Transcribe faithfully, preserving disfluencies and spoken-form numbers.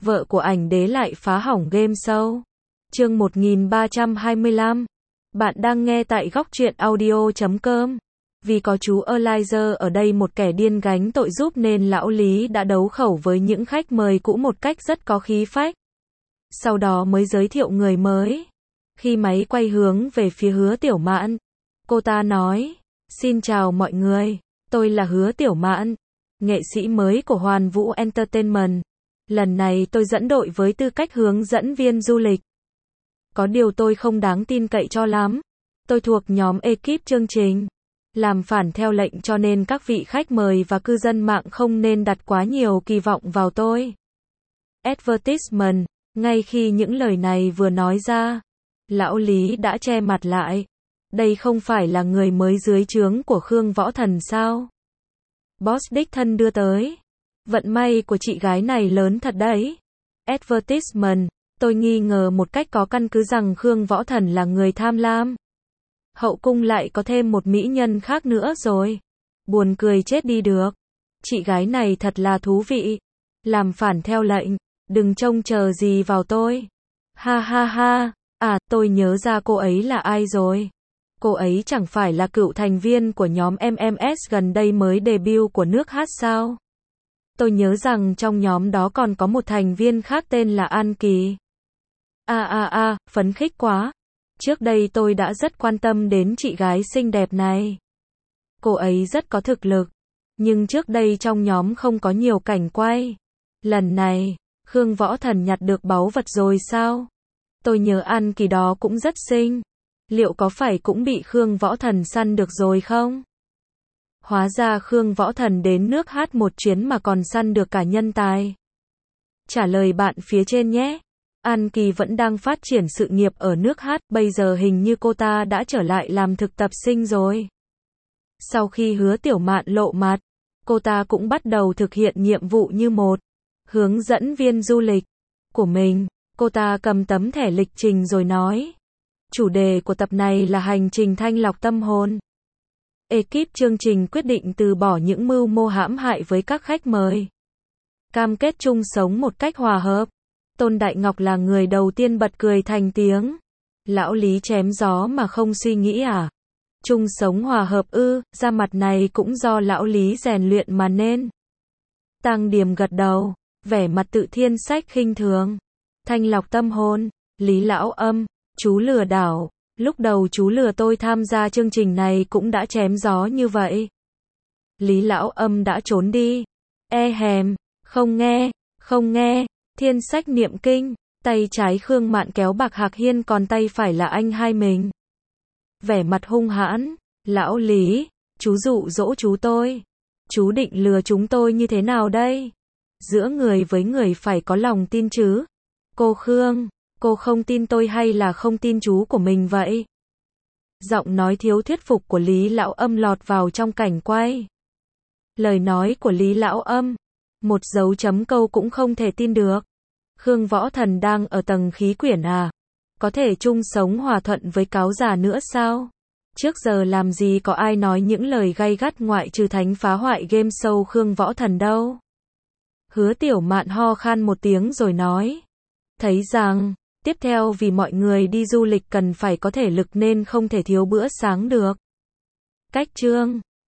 vợ của ảnh đế lại phá hỏng game show. Chương một nghìn ba trăm hai mươi lăm. Bạn đang nghe tại góc truyện audio chấm com. Vì có chú Elijah ở đây, một kẻ điên gánh tội giúp, nên lão Lý đã đấu khẩu với những khách mời cũ một cách rất có khí phách. Sau đó mới giới thiệu người mới. Khi máy quay hướng về phía Hứa Tiểu Mạn, cô ta nói: "Xin chào mọi người, tôi là Hứa Tiểu Mạn, nghệ sĩ mới của Hoàn Vũ Entertainment. Lần này tôi dẫn đội với tư cách hướng dẫn viên du lịch. Có điều tôi không đáng tin cậy cho lắm. Tôi thuộc nhóm ekip chương trình, làm phản theo lệnh, cho nên các vị khách mời và cư dân mạng không nên đặt quá nhiều kỳ vọng vào tôi." Advertisement. Ngay khi những lời này vừa nói ra, lão Lý đã che mặt lại. Đây không phải là người mới dưới trướng của Khương Võ Thần sao? Boss đích thân đưa tới. Vận may của chị gái này lớn thật đấy. Advertisement. Tôi nghi ngờ một cách có căn cứ rằng Khương Võ Thần là người tham lam. Hậu cung lại có thêm một mỹ nhân khác nữa rồi. Buồn cười chết đi được. Chị gái này thật là thú vị. Làm phản theo lệnh. Đừng trông chờ gì vào tôi. Ha ha ha. À, tôi nhớ ra cô ấy là ai rồi. Cô ấy chẳng phải là cựu thành viên của nhóm em em ét gần đây mới debut của nước hát sao? Tôi nhớ rằng trong nhóm đó còn có một thành viên khác tên là An Kỳ. À à à, phấn khích quá. Trước đây tôi đã rất quan tâm đến chị gái xinh đẹp này. Cô ấy rất có thực lực. Nhưng trước đây trong nhóm không có nhiều cảnh quay. Lần này, Khương Võ Thần nhặt được báu vật rồi sao? Tôi nhớ An Kỳ đó cũng rất xinh. Liệu có phải cũng bị Khương Võ Thần săn được rồi không? Hóa ra Khương Võ Thần đến nước hát một chuyến mà còn săn được cả nhân tài. Trả lời bạn phía trên nhé. An Kỳ vẫn đang phát triển sự nghiệp ở nước hát, bây giờ hình như cô ta đã trở lại làm thực tập sinh rồi. Sau khi Hứa Tiểu Mạn lộ mặt, cô ta cũng bắt đầu thực hiện nhiệm vụ như một hướng dẫn viên du lịch của mình. Cô ta cầm tấm thẻ lịch trình rồi nói: chủ đề của tập này là hành trình thanh lọc tâm hồn. Ekip chương trình quyết định từ bỏ những mưu mô hãm hại với các khách mời. Cam kết chung sống một cách hòa hợp. Tôn Đại Ngọc là người đầu tiên bật cười thành tiếng. Lão Lý chém gió mà không suy nghĩ à? Chung sống hòa hợp ư? Da mặt này cũng do lão Lý rèn luyện mà nên. Tăng Điềm gật đầu, vẻ mặt tự thiên sách khinh thường. Thanh lọc tâm hồn, Lý Lão Âm, chú lừa đảo. Lúc đầu chú lừa tôi tham gia chương trình này cũng đã chém gió như vậy. Lý Lão Âm đã trốn đi. E hèm, không nghe, không nghe. Thiên sách niệm kinh, tay trái Khương Mạn kéo Bạc Hạc Hiên, còn tay phải là anh hai mình. Vẻ mặt hung hãn. Lão Lý, chú dụ dỗ chú tôi. Chú định lừa chúng tôi như thế nào đây? Giữa người với người phải có lòng tin chứ. Cô Khương, cô không tin tôi hay là không tin chú của mình vậy? Giọng nói thiếu thuyết phục của Lý Lão Âm lọt vào trong cảnh quay. Lời nói của Lý Lão Âm, một dấu chấm câu cũng không thể tin được. Khương Võ Thần đang ở tầng khí quyển à? Có thể chung sống hòa thuận với cáo già nữa sao? Trước giờ làm gì có ai nói những lời gay gắt ngoại trừ thánh phá hoại game show Khương Võ Thần đâu. Hứa Tiểu Mạn ho khan một tiếng rồi nói: thấy rằng, tiếp theo vì mọi người đi du lịch cần phải có thể lực nên không thể thiếu bữa sáng được. Cách chương